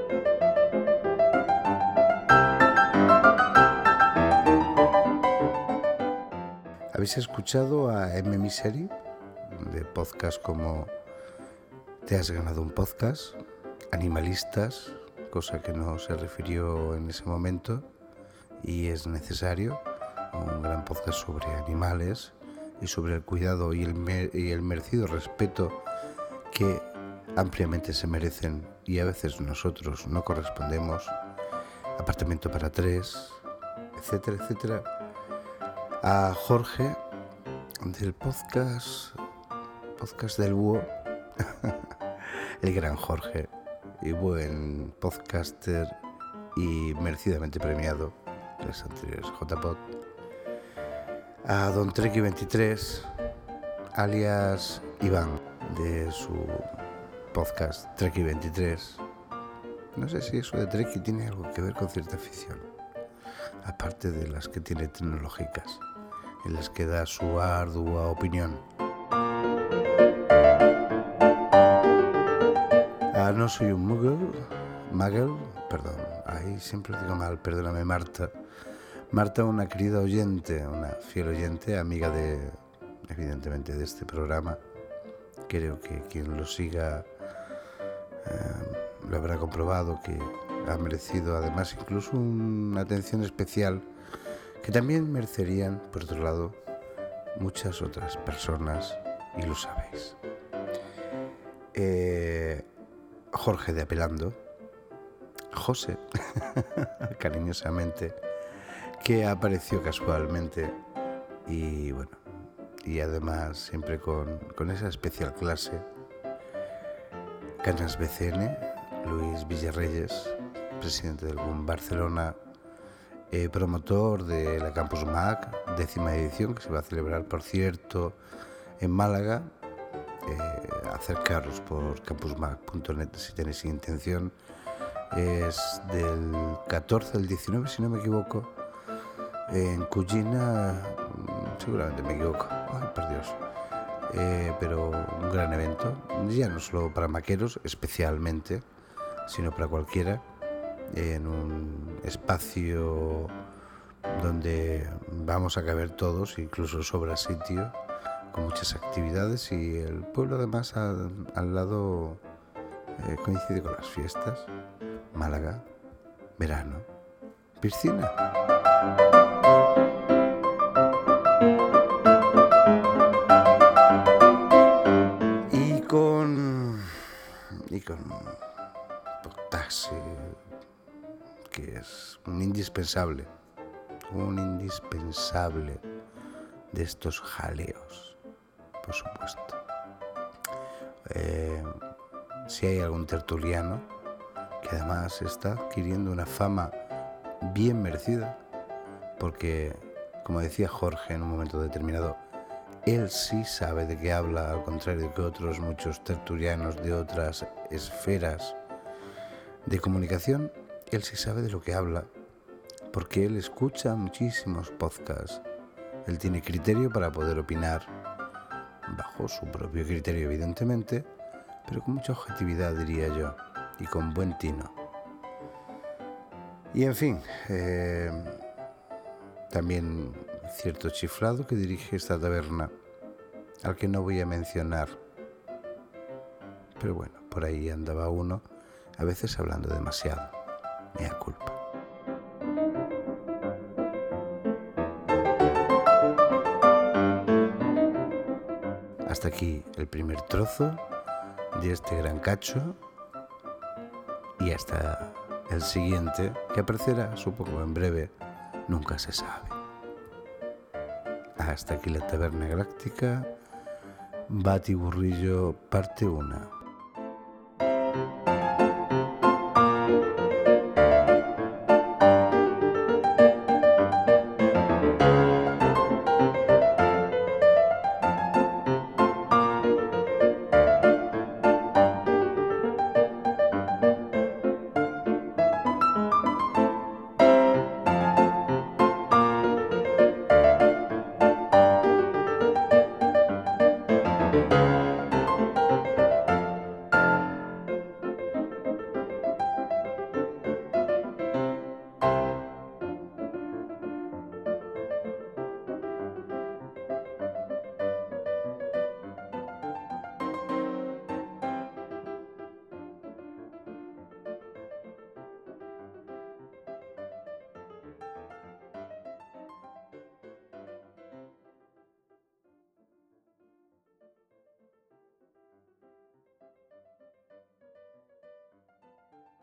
¿Habéis escuchado a M. Misery de podcast como Te has ganado un podcast? Animalistas, cosa que no se refirió en ese momento y es necesario, un gran podcast sobre animales y sobre el cuidado y el merecido respeto que ampliamente se merecen y a veces nosotros no correspondemos. Apartamento para 3, etcétera, etcétera. A Jorge del podcast del Búho, el gran Jorge y buen podcaster y merecidamente premiado en los anteriores JPod. A Don Treki23, alias Iván, de su podcast Treki23. No sé si eso de Treki tiene algo que ver con cierta afición, aparte de las que tiene tecnológicas, en las que da su ardua opinión. No soy un muggle, perdón, ahí siempre lo digo mal, perdóname Marta, una querida oyente, una fiel oyente, amiga evidentemente de este programa. Creo que quien lo siga lo habrá comprobado, que ha merecido además incluso una atención especial que también merecerían, por otro lado, muchas otras personas, y lo sabéis. Jorge de Apelando, José, cariñosamente, que apareció casualmente y bueno, y además siempre con esa especial clase. Canas BCN, Luis Villarreyes, presidente del BUM Barcelona, promotor de la Campus Mac, 10ª edición, que se va a celebrar, por cierto, en Málaga. Acercaros por campusmac.net si tenéis intención. Es del 14 al 19, si no me equivoco, en Cugina, seguramente me equivoco, ay por Dios, pero un gran evento, ya no solo para maqueros especialmente, sino para cualquiera, en un espacio donde vamos a caber todos, incluso sobra sitio, con muchas actividades, y el pueblo además al lado coincide con las fiestas. Málaga, verano, piscina. Y con Taxi, que es un indispensable de estos jaleos, por supuesto. Si hay algún tertuliano que además está adquiriendo una fama bien merecida, porque, como decía Jorge en un momento determinado, él sí sabe de qué habla, al contrario de que otros muchos tertulianos de otras esferas de comunicación. Él sí sabe de lo que habla, porque él escucha muchísimos podcasts. Él tiene criterio para poder opinar, bajo su propio criterio evidentemente, pero con mucha objetividad, diría yo, y con buen tino. Y en fin, también cierto chiflado que dirige esta taberna, al que no voy a mencionar, pero bueno, por ahí andaba uno, a veces hablando demasiado, mea culpa. Hasta aquí el primer trozo de este gran cacho y hasta el siguiente, que aparecerá, supongo, en breve, nunca se sabe. Hasta aquí la Taberna Galáctica, Batiburrillo, parte 1.